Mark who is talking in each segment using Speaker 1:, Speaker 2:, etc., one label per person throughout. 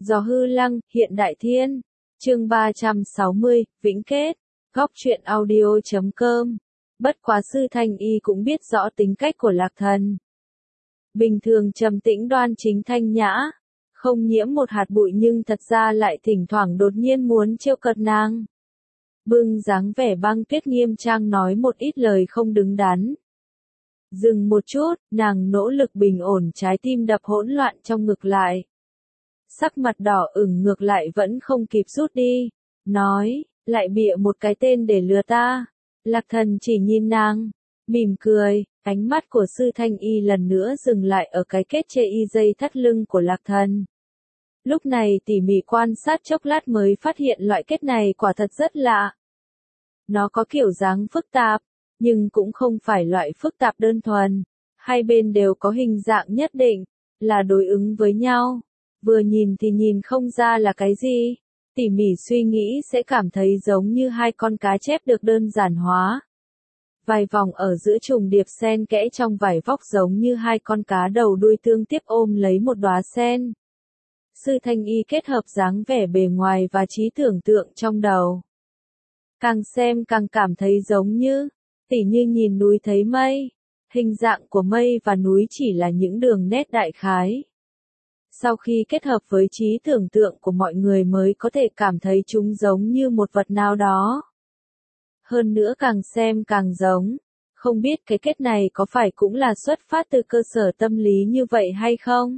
Speaker 1: Gió hư lăng, hiện đại thiên. Chương 360, Vĩnh kết. Góc truyện audio.com. Bất quá Sư Thanh Y cũng biết rõ tính cách của Lạc Thần. Bình thường trầm tĩnh đoan chính thanh nhã, không nhiễm một hạt bụi nhưng thật ra lại thỉnh thoảng đột nhiên muốn trêu cợt nàng. Bưng dáng vẻ băng tuyết nghiêm trang nói một ít lời không đứng đắn. Dừng một chút, nàng nỗ lực bình ổn trái tim đập hỗn loạn trong ngực lại. Sắc mặt đỏ ửng ngược lại vẫn không kịp rút đi, nói, lại bịa một cái tên để lừa ta. Lạc Thần chỉ nhìn nàng, mỉm cười, ánh mắt của Sư Thanh Y lần nữa dừng lại ở cái kết chê y dây thắt lưng của Lạc Thần. Lúc này tỉ mỉ quan sát chốc lát mới phát hiện loại kết này quả thật rất lạ. Nó có kiểu dáng phức tạp, nhưng cũng không phải loại phức tạp đơn thuần. Hai bên đều có hình dạng nhất định, là đối ứng với nhau. Vừa nhìn thì nhìn không ra là cái gì. Tỉ mỉ suy nghĩ sẽ cảm thấy giống như hai con cá chép được đơn giản hóa. Vài vòng ở giữa trùng điệp sen kẽ trong vải vóc giống như hai con cá đầu đuôi tương tiếp ôm lấy một đóa sen. Sư Thanh Y kết hợp dáng vẻ bề ngoài và trí tưởng tượng trong đầu. Càng xem càng cảm thấy giống như, tỉ như nhìn núi thấy mây. Hình dạng của mây và núi chỉ là những đường nét đại khái. Sau khi kết hợp với trí tưởng tượng của mọi người mới có thể cảm thấy chúng giống như một vật nào đó. Hơn nữa càng xem càng giống. Không biết cái kết này có phải cũng là xuất phát từ cơ sở tâm lý như vậy hay không?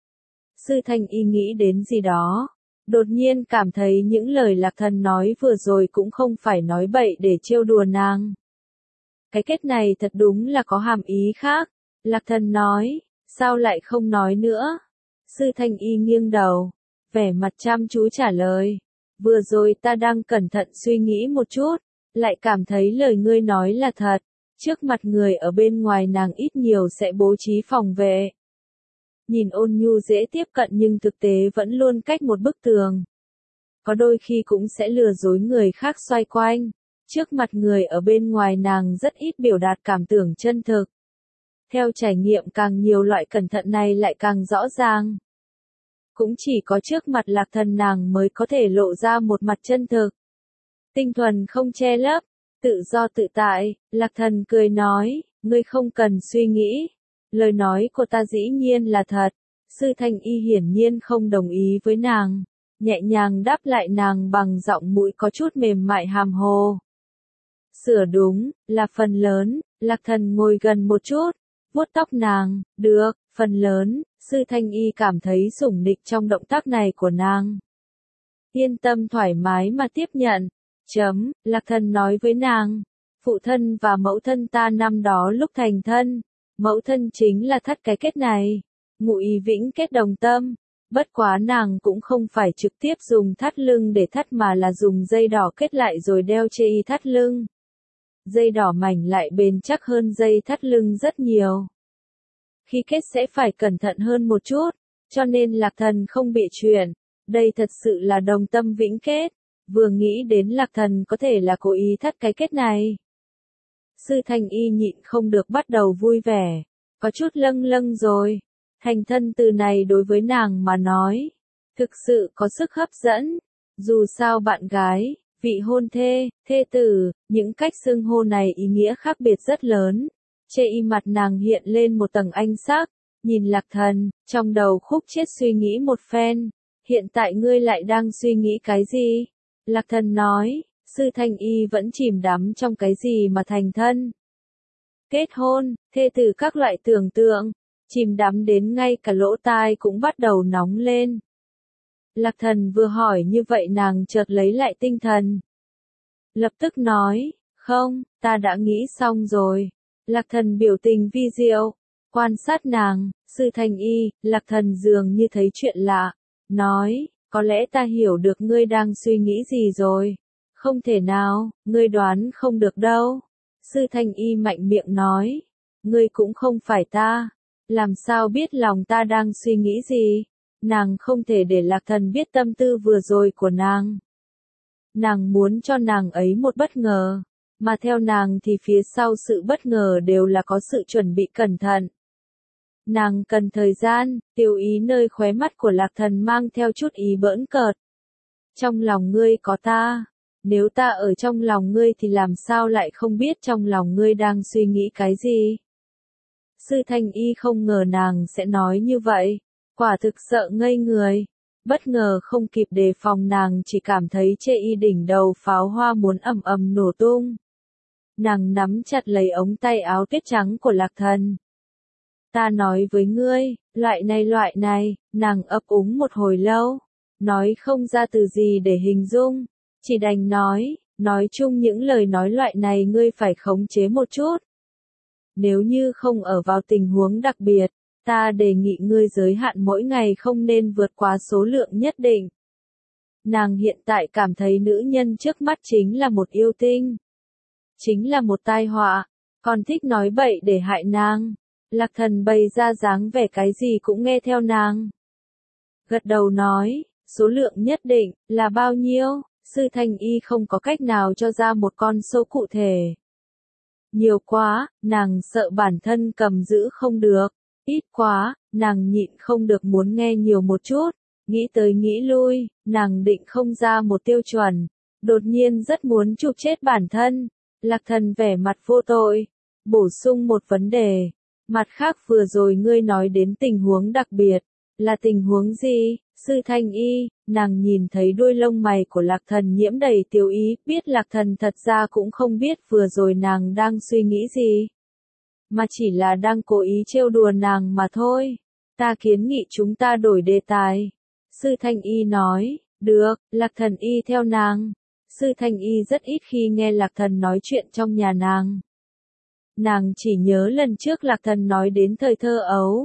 Speaker 1: Sư Thanh Y nghĩ đến gì đó. Đột nhiên cảm thấy những lời Lạc Thần nói vừa rồi cũng không phải nói bậy để trêu đùa nàng. Cái kết này thật đúng là có hàm ý khác. Lạc Thần nói, sao lại không nói nữa? Sư Thanh Y nghiêng đầu, vẻ mặt chăm chú trả lời. Vừa rồi ta đang cẩn thận suy nghĩ một chút, lại cảm thấy lời ngươi nói là thật. Trước mặt người ở bên ngoài nàng ít nhiều sẽ bố trí phòng vệ. Nhìn ôn nhu dễ tiếp cận nhưng thực tế vẫn luôn cách một bức tường. Có đôi khi cũng sẽ lừa dối người khác xoay quanh. Trước mặt người ở bên ngoài nàng rất ít biểu đạt cảm tưởng chân thực. Theo trải nghiệm càng nhiều loại cẩn thận này lại càng rõ ràng. Cũng chỉ có trước mặt Lạc Thần nàng mới có thể lộ ra một mặt chân thực. Tinh thuần không che lấp, tự do tự tại, Lạc Thần cười nói, ngươi không cần suy nghĩ. Lời nói của ta dĩ nhiên là thật. Sư Thanh Y hiển nhiên không đồng ý với nàng. Nhẹ nhàng đáp lại nàng bằng giọng mũi có chút mềm mại hàm hồ. Sửa đúng, là phần lớn. Lạc Thần ngồi gần một chút, vuốt tóc nàng, được, phần lớn. Sư Thanh Y cảm thấy sủng nịch trong động tác này của nàng. Yên tâm thoải mái mà tiếp nhận. Lạc Thần nói với nàng. Phụ thân và mẫu thân ta năm đó lúc thành thân. Mẫu thân chính là thắt cái kết này. Ngụy Vĩnh kết đồng tâm. Bất quá nàng cũng không phải trực tiếp dùng thắt lưng để thắt mà là dùng dây đỏ kết lại rồi đeo chê y thắt lưng. Dây đỏ mảnh lại bền chắc hơn dây thắt lưng rất nhiều. Khi kết sẽ phải cẩn thận hơn một chút, cho nên Lạc Thần không bị chuyện. Đây thật sự là đồng tâm vĩnh kết. Vừa nghĩ đến Lạc Thần có thể là cố ý thắt cái kết này. Sư Thanh Y nhịn không được bắt đầu vui vẻ. Có chút lâng lâng rồi. Thành thân từ này đối với nàng mà nói. Thực sự có sức hấp dẫn. Dù sao bạn gái, vị hôn thê, thê tử, những cách xưng hô này ý nghĩa khác biệt rất lớn. Chê y mặt nàng hiện lên một tầng ánh sắc. Nhìn Lạc Thần, trong đầu khúc chiết suy nghĩ một phen. Hiện tại ngươi lại đang suy nghĩ cái gì? Lạc Thần nói, Sư Thanh Y vẫn chìm đắm trong cái gì mà thành thân. Kết hôn, thê tử các loại tưởng tượng, chìm đắm đến ngay cả lỗ tai cũng bắt đầu nóng lên. Lạc Thần vừa hỏi như vậy nàng chợt lấy lại tinh thần. Lập tức nói, không, ta đã nghĩ xong rồi. Lạc Thần biểu tình vi diệu, quan sát nàng, Sư Thanh Y, Lạc Thần dường như thấy chuyện lạ, nói, có lẽ ta hiểu được ngươi đang suy nghĩ gì rồi. Không thể nào, ngươi đoán không được đâu. Sư Thanh Y mạnh miệng nói, ngươi cũng không phải ta. Làm sao biết lòng ta đang suy nghĩ gì? Nàng không thể để Lạc Thần biết tâm tư vừa rồi của nàng. Nàng muốn cho nàng ấy một bất ngờ. Mà theo nàng thì phía sau sự bất ngờ đều là có sự chuẩn bị cẩn thận. Nàng cần thời gian, Tiêu Ý nơi khóe mắt của Lạc Thần mang theo chút ý bỡn cợt. Trong lòng ngươi có ta, nếu ta ở trong lòng ngươi thì làm sao lại không biết trong lòng ngươi đang suy nghĩ cái gì? Sư Thanh Y không ngờ nàng sẽ nói như vậy, quả thực sợ ngây người. Bất ngờ không kịp đề phòng nàng chỉ cảm thấy chê y đỉnh đầu pháo hoa muốn ầm ầm nổ tung. Nàng nắm chặt lấy ống tay áo tuyết trắng của Lạc Thần. Ta nói với ngươi, loại này, nàng ấp úng một hồi lâu, nói không ra từ gì để hình dung, chỉ đành nói chung những lời nói loại này ngươi phải khống chế một chút. Nếu như không ở vào tình huống đặc biệt, ta đề nghị ngươi giới hạn mỗi ngày không nên vượt quá số lượng nhất định. Nàng hiện tại cảm thấy nữ nhân trước mắt chính là một yêu tinh. Chính là một tai họa, còn thích nói bậy để hại nàng. Lạc Thần bày ra dáng vẻ cái gì cũng nghe theo nàng. Gật đầu nói, số lượng nhất định, là bao nhiêu? Sư Thanh Y không có cách nào cho ra một con số cụ thể. Nhiều quá, nàng sợ bản thân cầm giữ không được. Ít quá, nàng nhịn không được muốn nghe nhiều một chút. Nghĩ tới nghĩ lui, nàng định không ra một tiêu chuẩn. Đột nhiên rất muốn chụp chết bản thân. Lạc Thần vẻ mặt vô tội. Bổ sung một vấn đề. Mặt khác vừa rồi ngươi nói đến tình huống đặc biệt. Là tình huống gì? Sư Thanh Y, nàng nhìn thấy đuôi lông mày của Lạc Thần nhiễm đầy tiêu ý, biết Lạc Thần thật ra cũng không biết vừa rồi nàng đang suy nghĩ gì. Mà chỉ là đang cố ý trêu đùa nàng mà thôi. Ta kiến nghị chúng ta đổi đề tài. Sư Thanh Y nói, được, Lạc Thần y theo nàng. Sư Thanh Y rất ít khi nghe Lạc Thần nói chuyện trong nhà nàng. Nàng chỉ nhớ lần trước Lạc Thần nói đến thời thơ ấu.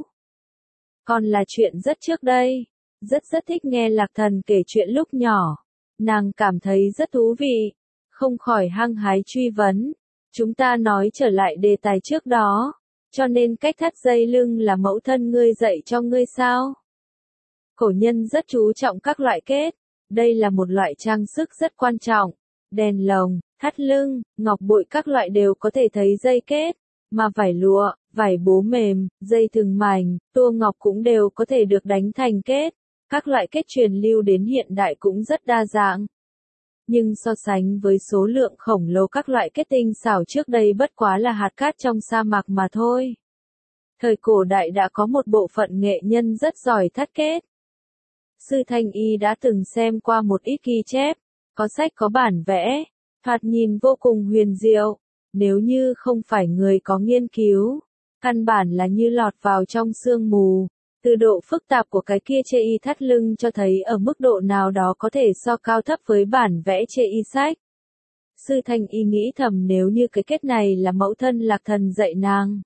Speaker 1: Còn là chuyện rất trước đây. Rất thích nghe Lạc Thần kể chuyện lúc nhỏ. Nàng cảm thấy rất thú vị. Không khỏi hăng hái truy vấn. Chúng ta nói trở lại đề tài trước đó. Cho nên cách thắt dây lưng là mẫu thân ngươi dạy cho ngươi sao? Cổ nhân rất chú trọng các loại kết. Đây là một loại trang sức rất quan trọng. Đèn lồng, thắt lưng, ngọc bội các loại đều có thể thấy dây kết. Mà vải lụa, vải bố mềm, dây thừng mảnh, tua ngọc cũng đều có thể được đánh thành kết. Các loại kết truyền lưu đến hiện đại cũng rất đa dạng. Nhưng so sánh với số lượng khổng lồ các loại kết tinh xảo trước đây bất quá là hạt cát trong sa mạc mà thôi. Thời cổ đại đã có một bộ phận nghệ nhân rất giỏi thắt kết. Sư Thanh Y đã từng xem qua một ít ghi chép, có sách có bản vẽ, thoạt nhìn vô cùng huyền diệu. Nếu như không phải người có nghiên cứu, căn bản là như lọt vào trong sương mù. Từ độ phức tạp của cái kia chê y thắt lưng cho thấy ở mức độ nào đó có thể so cao thấp với bản vẽ chê y sách. Sư Thanh Y nghĩ thầm nếu như cái kết này là mẫu thân Lạc Thần dạy nàng.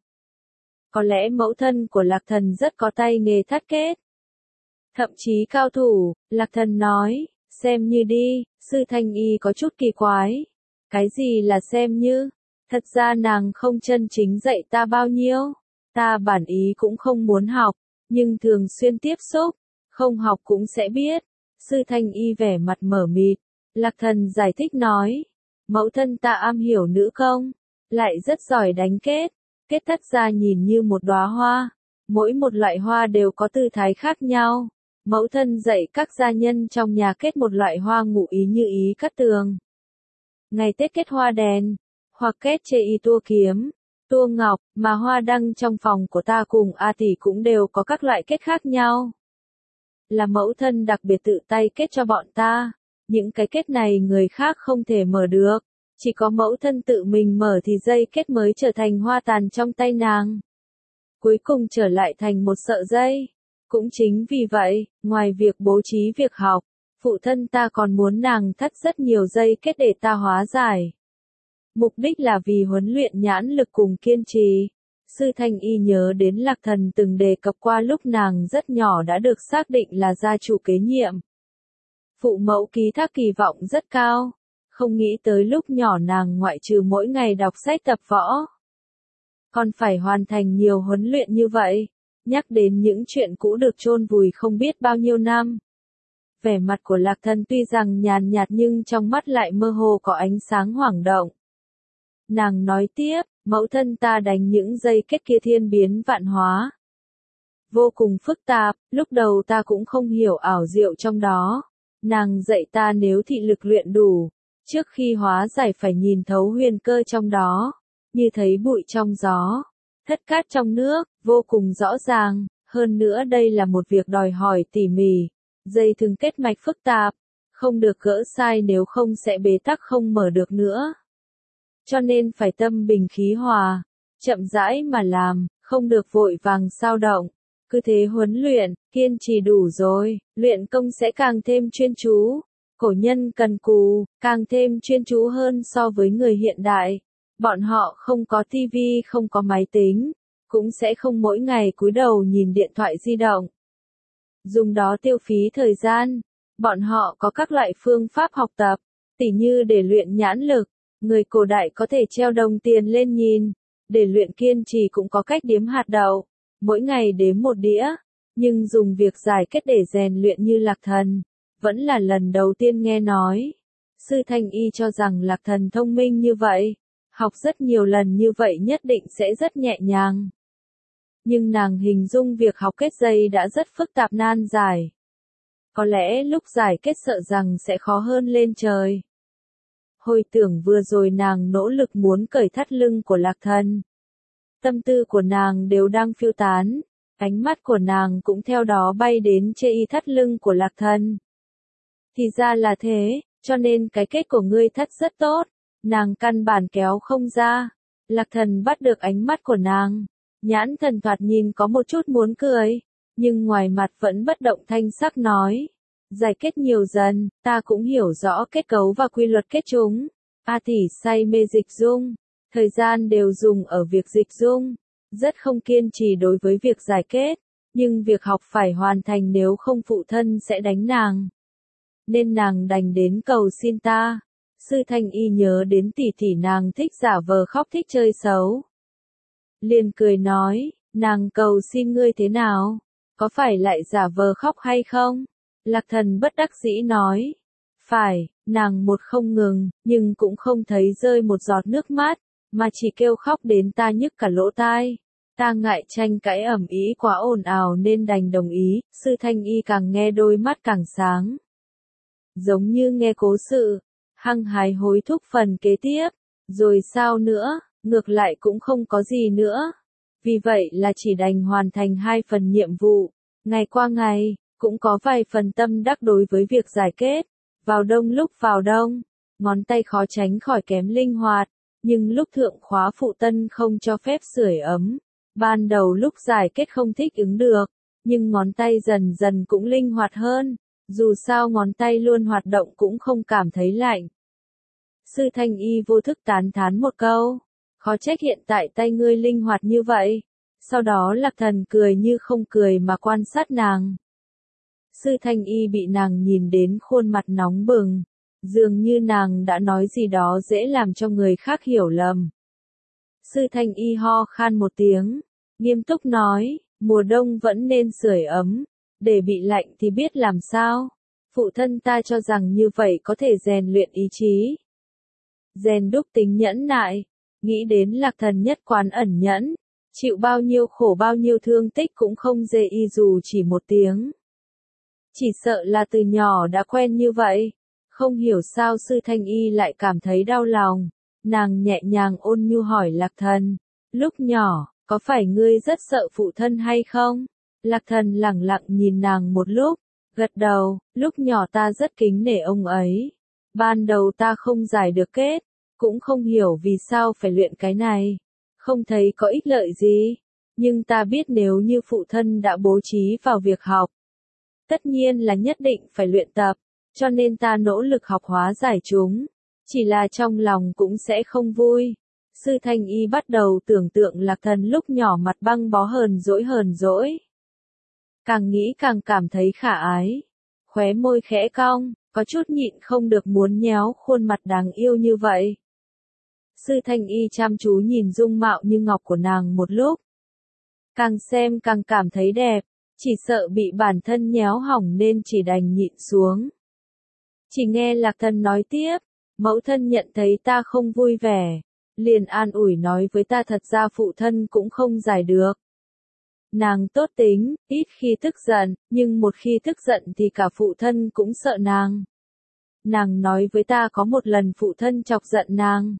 Speaker 1: Có lẽ mẫu thân của Lạc Thần rất có tay nghề thắt kết. Thậm chí cao thủ, Lạc Thần nói, xem như đi, Sư Thanh Y có chút kỳ quái. Cái gì là xem như? Thật ra nàng không chân chính dạy ta bao nhiêu. Ta bản ý cũng không muốn học. Nhưng thường xuyên tiếp xúc, không học cũng sẽ biết. Sư Thanh Y vẻ mặt mở mịt. Lạc Thần giải thích nói, mẫu thân ta am hiểu nữ công, lại rất giỏi đánh kết. Kết thắt ra nhìn như một đóa hoa. Mỗi một loại hoa đều có tư thái khác nhau. Mẫu thân dạy các gia nhân trong nhà kết một loại hoa ngụ ý như ý cắt tường. Ngày Tết kết hoa đèn, hoặc kết chê y tua kiếm. Tua ngọc, mà hoa đăng trong phòng của ta cùng A tỷ cũng đều có các loại kết khác nhau. Là mẫu thân đặc biệt tự tay kết cho bọn ta. Những cái kết này người khác không thể mở được. Chỉ có mẫu thân tự mình mở thì dây kết mới trở thành hoa tàn trong tay nàng. Cuối cùng trở lại thành một sợi dây. Cũng chính vì vậy, ngoài việc bố trí việc học, phụ thân ta còn muốn nàng thắt rất nhiều dây kết để ta hóa giải. Mục đích là vì huấn luyện nhãn lực cùng kiên trì. Sư Thanh Y nhớ đến Lạc Thần từng đề cập qua lúc nàng rất nhỏ đã được xác định là gia chủ kế nhiệm. Phụ mẫu ký thác kỳ vọng rất cao. Không nghĩ tới lúc nhỏ nàng ngoại trừ mỗi ngày đọc sách tập võ. Còn phải hoàn thành nhiều huấn luyện như vậy. Nhắc đến những chuyện cũ được chôn vùi không biết bao nhiêu năm. Vẻ mặt của Lạc Thần tuy rằng nhàn nhạt nhưng trong mắt lại mơ hồ có ánh sáng hoảng động. Nàng nói tiếp, mẫu thân ta đánh những dây kết kia thiên biến vạn hóa. vô cùng phức tạp, lúc đầu ta cũng không hiểu ảo diệu trong đó. Nàng dạy ta nếu thị lực luyện đủ, trước khi hóa giải phải nhìn thấu huyền cơ trong đó, như thấy bụi trong gió, thất cát trong nước, vô cùng rõ ràng. Hơn nữa đây là một việc đòi hỏi tỉ mỉ, dây thừng kết mạch phức tạp, không được gỡ sai nếu không sẽ bế tắc không mở được nữa. Cho nên phải tâm bình khí hòa, chậm rãi mà làm, không được vội vàng xao động. Cứ thế huấn luyện, kiên trì đủ rồi, luyện công sẽ càng thêm chuyên chú. Cổ nhân cần cù, càng thêm chuyên chú hơn so với người hiện đại. Bọn họ không có tivi, không có máy tính, cũng sẽ không mỗi ngày cúi đầu nhìn điện thoại di động. Dùng đó tiêu phí thời gian. Bọn họ có các loại phương pháp học tập, tỉ như để luyện nhãn lực. Người cổ đại có thể treo đồng tiền lên nhìn. Để luyện kiên trì cũng có cách đếm hạt đậu, mỗi ngày đếm một đĩa. Nhưng dùng việc giải kết để rèn luyện như Lạc Thần, vẫn là lần đầu tiên nghe nói. Sư Thanh Y cho rằng Lạc Thần thông minh như vậy, học rất nhiều lần như vậy nhất định sẽ rất nhẹ nhàng. Nhưng nàng hình dung việc học kết dây đã rất phức tạp nan giải. Có lẽ lúc giải kết sợ rằng sẽ khó hơn lên trời. Hồi tưởng vừa rồi nàng nỗ lực muốn cởi thắt lưng của Lạc Thần. Tâm tư của nàng đều đang phiêu tán, ánh mắt của nàng cũng theo đó bay đến chê y thắt lưng của Lạc Thần. Thì ra là thế, cho nên cái kết của ngươi thắt rất tốt, nàng căn bản kéo không ra. Lạc Thần bắt được ánh mắt của nàng, nhãn thần thoạt nhìn có một chút muốn cười, nhưng ngoài mặt vẫn bất động thanh sắc nói. Giải kết nhiều dần, ta cũng hiểu rõ kết cấu và quy luật kết chúng. A tỷ say mê dịch dung, thời gian đều dùng ở việc dịch dung, rất không kiên trì đối với việc giải kết, nhưng việc học phải hoàn thành nếu không phụ thân sẽ đánh nàng. Nên nàng đành đến cầu xin ta. Sư Thanh Y nhớ đến tỷ tỷ nàng thích giả vờ khóc thích chơi xấu. Liền cười nói, nàng cầu xin ngươi thế nào? Có phải lại giả vờ khóc hay không? Lạc Thần bất đắc dĩ nói. Phải, nàng một không ngừng, nhưng cũng không thấy rơi một giọt nước mắt, mà chỉ kêu khóc đến ta nhức cả lỗ tai. Ta ngại tranh cãi ầm ĩ quá ồn ào nên đành đồng ý. Sư Thanh Y càng nghe đôi mắt càng sáng. Giống như nghe cố sự, hăng hái hối thúc phần kế tiếp. Rồi sao nữa, ngược lại cũng không có gì nữa. Vì vậy là chỉ đành hoàn thành 2 phần nhiệm vụ. Ngày qua ngày, cũng có vài phần tâm đắc đối với việc giải kết. Vào đông lúc vào đông, ngón tay khó tránh khỏi kém linh hoạt, nhưng lúc thượng khóa phụ tân không cho phép sưởi ấm. Ban đầu lúc giải kết không thích ứng được, nhưng ngón tay dần dần cũng linh hoạt hơn, dù sao ngón tay luôn hoạt động cũng không cảm thấy lạnh. Sư Thanh Y vô thức tán thán một câu, khó trách hiện tại tay ngươi linh hoạt như vậy. Sau đó Lạc Thần cười như không cười mà quan sát nàng. Sư Thanh Y bị nàng nhìn đến khuôn mặt nóng bừng, dường như nàng đã nói gì đó dễ làm cho người khác hiểu lầm. Sư Thanh Y ho khan một tiếng, nghiêm túc nói, mùa đông vẫn nên sưởi ấm, để bị lạnh thì biết làm sao. Phụ thân ta cho rằng như vậy có thể rèn luyện ý chí, rèn đúc tính nhẫn nại. Nghĩ đến Lạc Thần nhất quán ẩn nhẫn, chịu bao nhiêu khổ bao nhiêu thương tích cũng không dê y dù chỉ một tiếng. Chỉ sợ là từ nhỏ đã quen như vậy. Không hiểu sao Sư Thanh Y lại cảm thấy đau lòng. Nàng nhẹ nhàng ôn nhu hỏi Lạc Thần, lúc nhỏ, có phải ngươi rất sợ phụ thân hay không? Lạc Thần lẳng lặng nhìn nàng một lúc, gật đầu, lúc nhỏ ta rất kính nể ông ấy. Ban đầu ta không giải được kết, cũng không hiểu vì sao phải luyện cái này, không thấy có ích lợi gì. Nhưng ta biết nếu như phụ thân đã bố trí vào việc học, tất nhiên là nhất định phải luyện tập, cho nên ta nỗ lực học hóa giải chúng. Chỉ là trong lòng cũng sẽ không vui. Sư Thanh Y bắt đầu tưởng tượng Lạc Thần lúc nhỏ mặt băng bó hờn dỗi. Càng nghĩ càng cảm thấy khả ái. Khóe môi khẽ cong, có chút nhịn không được muốn nhéo khuôn mặt đáng yêu như vậy. Sư Thanh Y chăm chú nhìn dung mạo như ngọc của nàng một lúc. Càng xem càng cảm thấy đẹp, chỉ sợ bị bản thân nhéo hỏng nên chỉ đành nhịn xuống. Chỉ nghe Lạc Thần nói tiếp, mẫu thân nhận thấy ta không vui vẻ, liền an ủi nói với ta thật ra phụ thân cũng không giải được. Nàng tốt tính, ít khi tức giận, nhưng một khi tức giận thì cả phụ thân cũng sợ nàng. Nàng nói với ta có một lần phụ thân chọc giận nàng.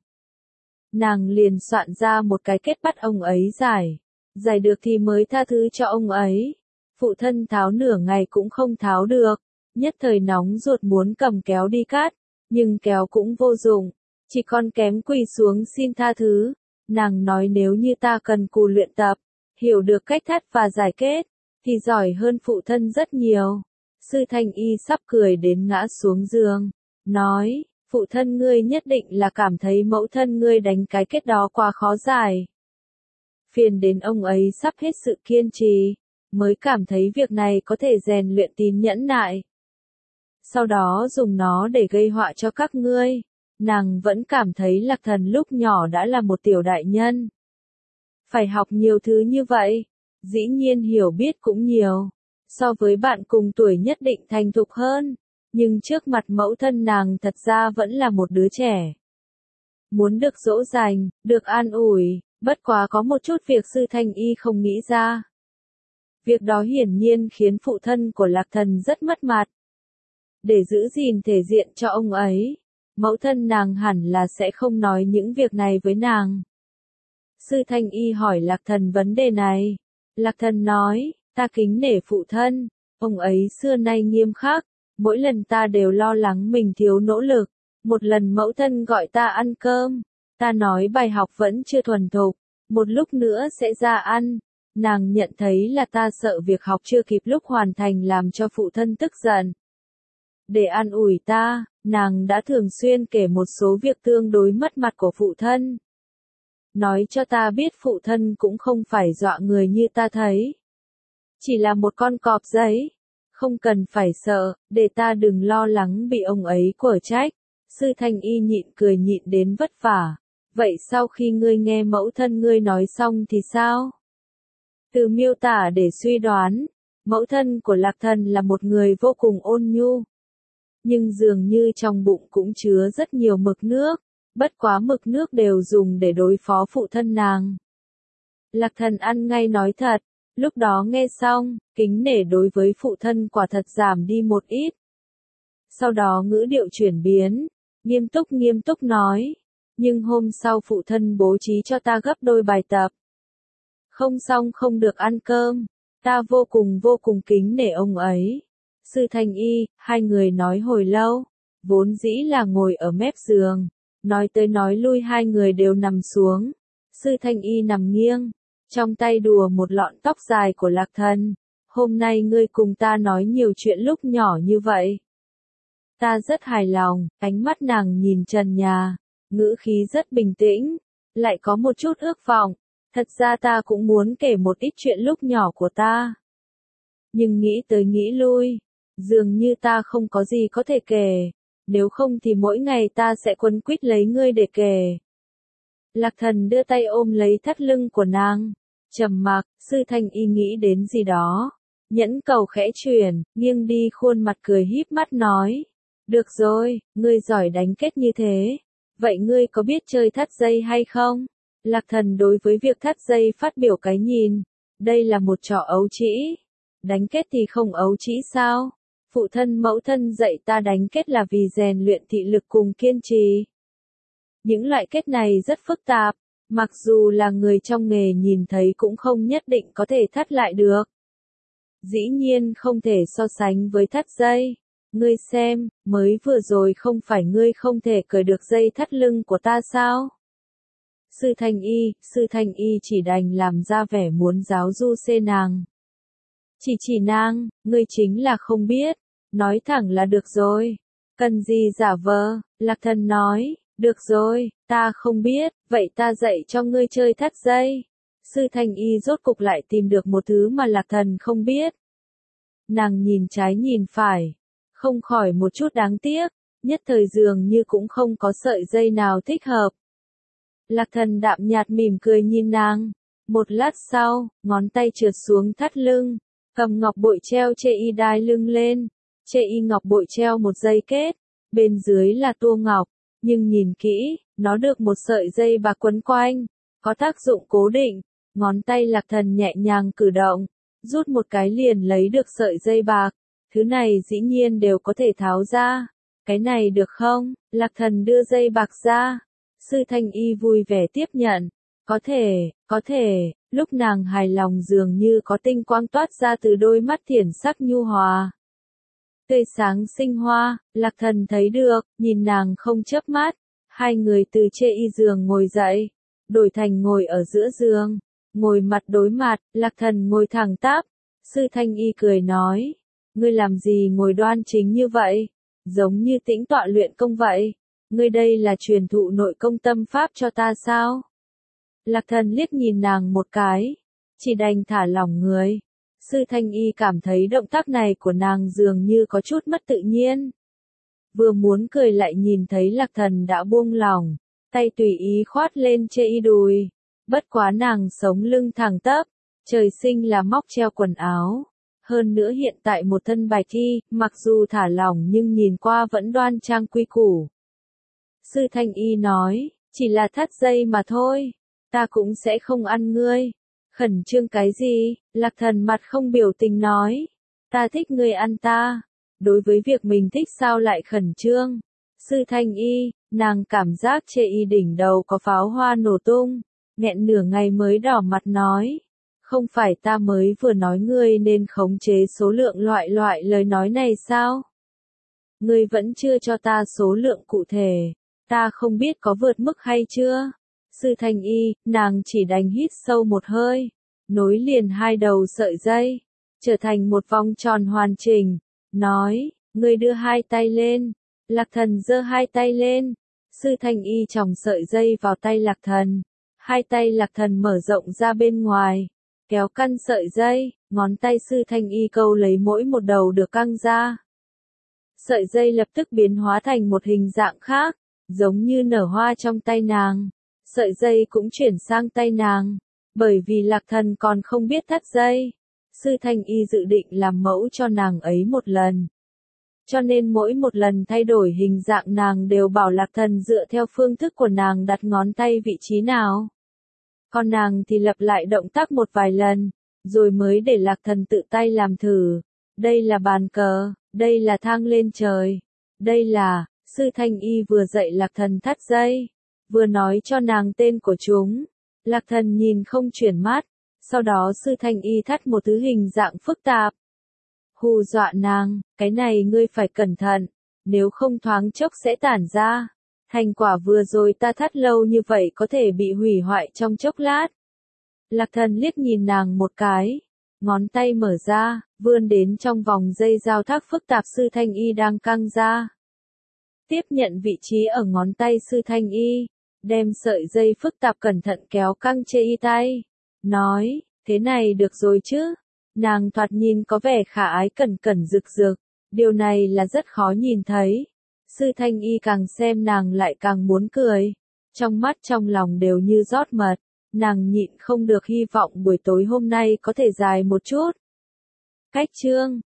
Speaker 1: Nàng liền soạn ra một cái kết bắt ông ấy giải. Giải được thì mới tha thứ cho ông ấy. Phụ thân tháo nửa ngày cũng không tháo được. Nhất thời nóng ruột muốn cầm kéo đi cắt. Nhưng kéo cũng vô dụng. Chỉ còn kém quỳ xuống xin tha thứ. Nàng nói nếu như ta cần cù luyện tập, hiểu được cách thắt và giải kết, thì giỏi hơn phụ thân rất nhiều. Sư Thanh Y sắp cười đến ngã xuống giường. Nói, phụ thân ngươi nhất định là cảm thấy mẫu thân ngươi đánh cái kết đó quá khó giải. Phiền đến ông ấy sắp hết sự kiên trì, mới cảm thấy việc này có thể rèn luyện tín nhẫn nại. Sau đó dùng nó để gây họa cho các ngươi. Nàng vẫn cảm thấy Lạc Thần lúc nhỏ đã là một tiểu đại nhân. Phải học nhiều thứ như vậy, dĩ nhiên hiểu biết cũng nhiều. So với bạn cùng tuổi nhất định thành thục hơn, nhưng trước mặt mẫu thân nàng thật ra vẫn là một đứa trẻ. Muốn được dỗ dành, được an ủi, bất quá có một chút việc Sư Thanh Y không nghĩ ra. Việc đó hiển nhiên khiến phụ thân của Lạc Thần rất mất mặt. Để giữ gìn thể diện cho ông ấy, mẫu thân nàng hẳn là sẽ không nói những việc này với nàng. Sư Thanh Y hỏi Lạc Thần vấn đề này. Lạc Thần nói, ta kính nể phụ thân, ông ấy xưa nay nghiêm khắc, mỗi lần ta đều lo lắng mình thiếu nỗ lực. Một lần mẫu thân gọi ta ăn cơm, ta nói bài học vẫn chưa thuần thục, một lúc nữa sẽ ra ăn. Nàng nhận thấy là ta sợ việc học chưa kịp lúc hoàn thành làm cho phụ thân tức giận. Để an ủi ta, nàng đã thường xuyên kể một số việc tương đối mất mặt của phụ thân. Nói cho ta biết phụ thân cũng không phải dọa người như ta thấy. Chỉ là một con cọp giấy. Không cần phải sợ, để ta đừng lo lắng bị ông ấy quở trách. Sư Thanh Y nhịn cười nhịn đến vất vả. Vậy sau khi ngươi nghe mẫu thân ngươi nói xong thì sao? Từ miêu tả để suy đoán, mẫu thân của Lạc Thần là một người vô cùng ôn nhu. Nhưng dường như trong bụng cũng chứa rất nhiều mực nước, bất quá mực nước đều dùng để đối phó phụ thân nàng. Lạc Thần ăn ngay nói thật, lúc đó nghe xong, kính nể đối với phụ thân quả thật giảm đi một ít. Sau đó ngữ điệu chuyển biến, nghiêm túc nói, nhưng hôm sau phụ thân bố trí cho ta gấp đôi bài tập. Không xong không được ăn cơm, ta vô cùng kính nể ông ấy. Sư Thanh Y, hai người nói hồi lâu, vốn dĩ là ngồi ở mép giường, nói tới nói lui hai người đều nằm xuống. Sư Thanh Y nằm nghiêng, trong tay đùa một lọn tóc dài của Lạc Thần. Hôm nay ngươi cùng ta nói nhiều chuyện lúc nhỏ như vậy. Ta rất hài lòng, ánh mắt nàng nhìn trần nhà, ngữ khí rất bình tĩnh, lại có một chút ước vọng. Thật ra ta cũng muốn kể một ít chuyện lúc nhỏ của ta. Nhưng nghĩ tới nghĩ lui, dường như ta không có gì có thể kể, nếu không thì mỗi ngày ta sẽ quấn quýt lấy ngươi để kể. Lạc Thần đưa tay ôm lấy thắt lưng của nàng, trầm mặc. Sư Thanh Y nghĩ đến gì đó, nhẫn cầu khẽ chuyển, nghiêng đi khuôn mặt cười híp mắt nói, được rồi, ngươi giỏi đánh kết như thế, vậy ngươi có biết chơi thắt dây hay không? Lạc Thần đối với việc thắt dây phát biểu cái nhìn, đây là một trò ấu trĩ. Đánh kết thì không ấu trĩ sao? Phụ thân mẫu thân dạy ta đánh kết là vì rèn luyện thị lực cùng kiên trì. Những loại kết này rất phức tạp, mặc dù là người trong nghề nhìn thấy cũng không nhất định có thể thắt lại được. Dĩ nhiên không thể so sánh với thắt dây. Ngươi xem, mới vừa rồi không phải ngươi không thể cởi được dây thắt lưng của ta sao? Sư Thanh Y chỉ đành làm ra vẻ muốn giáo du xê nàng. Chỉ nàng, ngươi chính là không biết, nói thẳng là được rồi. Cần gì giả vờ? Lạc Thần nói, được rồi, ta không biết, vậy ta dạy cho ngươi chơi thắt dây. Sư Thanh Y rốt cục lại tìm được một thứ mà Lạc Thần không biết. Nàng nhìn trái nhìn phải, không khỏi một chút đáng tiếc, nhất thời dường như cũng không có sợi dây nào thích hợp. Lạc Thần đạm nhạt mỉm cười nhìn nàng. Một lát sau, ngón tay trượt xuống thắt lưng, cầm ngọc bội treo chê y đai lưng lên. Chê y ngọc bội treo một dây kết, bên dưới là tua ngọc, nhưng nhìn kỹ, nó được một sợi dây bạc quấn quanh, có tác dụng cố định. ngón tay Lạc Thần nhẹ nhàng cử động, rút một cái liền lấy được sợi dây bạc, thứ này dĩ nhiên đều có thể tháo ra, cái này được không? Lạc Thần đưa dây bạc ra, Sư Thanh Y vui vẻ tiếp nhận, có thể, lúc nàng hài lòng dường như có tinh quang toát ra từ đôi mắt thiển sắc nhu hòa. Tươi sáng sinh hoa, Lạc Thần thấy được, nhìn nàng không chớp mắt, hai người từ chê y giường ngồi dậy, đổi thành ngồi ở giữa giường, ngồi mặt đối mặt, Lạc Thần ngồi thẳng tắp, Sư Thanh Y cười nói, ngươi làm gì ngồi đoan chính như vậy, giống như tĩnh tọa luyện công vậy, ngươi đây là truyền thụ nội công tâm pháp cho ta sao? Lạc Thần liếc nhìn nàng một cái, chỉ đành thả lỏng người. Sư Thanh Y cảm thấy động tác này của nàng dường như có chút mất tự nhiên. Vừa muốn cười lại nhìn thấy Lạc Thần đã buông lỏng, tay tùy ý khoát lên chê y đùi. Bất quá nàng sống lưng thẳng tắp, trời sinh là móc treo quần áo. Hơn nữa hiện tại một thân bạch y, mặc dù thả lỏng nhưng nhìn qua vẫn đoan trang quy củ. Sư Thanh Y nói, chỉ là thắt dây mà thôi, ta cũng sẽ không ăn ngươi. Khẩn trương cái gì? Lạc Thần mặt không biểu tình nói, ta thích ngươi ăn ta. Đối với việc mình thích sao lại khẩn trương? Sư Thanh Y, nàng cảm giác chê y đỉnh đầu có pháo hoa nổ tung, nghẹn nửa ngày mới đỏ mặt nói, không phải ta mới vừa nói ngươi nên khống chế số lượng loại lời nói này sao? Ngươi vẫn chưa cho ta số lượng cụ thể, ta không biết có vượt mức hay chưa? Sư Thanh Y, nàng chỉ đành hít sâu một hơi, nối liền hai đầu sợi dây, trở thành một vòng tròn hoàn chỉnh, nói, ngươi đưa hai tay lên. Lạc Thần giơ hai tay lên, Sư Thanh Y chòng sợi dây vào tay Lạc Thần, hai tay Lạc Thần mở rộng ra bên ngoài, kéo căn sợi dây, ngón tay Sư Thanh Y câu lấy mỗi một đầu được căng ra. Sợi dây lập tức biến hóa thành một hình dạng khác, giống như nở hoa trong tay nàng. Sợi dây cũng chuyển sang tay nàng, bởi vì Lạc Thần còn không biết thắt dây. Sư Thanh Y dự định làm mẫu cho nàng ấy một lần. Cho nên mỗi một lần thay đổi hình dạng nàng đều bảo Lạc Thần dựa theo phương thức của nàng đặt ngón tay vị trí nào. Còn nàng thì lặp lại động tác một vài lần, rồi mới để Lạc Thần tự tay làm thử. Đây là bàn cờ, đây là thang lên trời, đây là, Sư Thanh Y vừa dạy Lạc Thần thắt dây, vừa nói cho nàng tên của chúng. Lạc Thần nhìn không chuyển mắt, sau đó Sư Thanh Y thắt một thứ hình dạng phức tạp. Hù dọa nàng, cái này ngươi phải cẩn thận, nếu không thoáng chốc sẽ tản ra. Thành quả vừa rồi ta thắt lâu như vậy có thể bị hủy hoại trong chốc lát. Lạc Thần liếc nhìn nàng một cái, ngón tay mở ra, vươn đến trong vòng dây giao thác phức tạp Sư Thanh Y đang căng ra. Tiếp nhận vị trí ở ngón tay Sư Thanh Y, đem sợi dây phức tạp cẩn thận kéo căng chê y tay, nói, thế này được rồi chứ? Nàng thoạt nhìn có vẻ khả ái cẩn cẩn rực rực, điều này là rất khó nhìn thấy. Sư Thanh Y càng xem nàng lại càng muốn cười, trong mắt trong lòng đều như rót mật, nàng nhịn không được hy vọng buổi tối hôm nay có thể dài một chút. Cách chương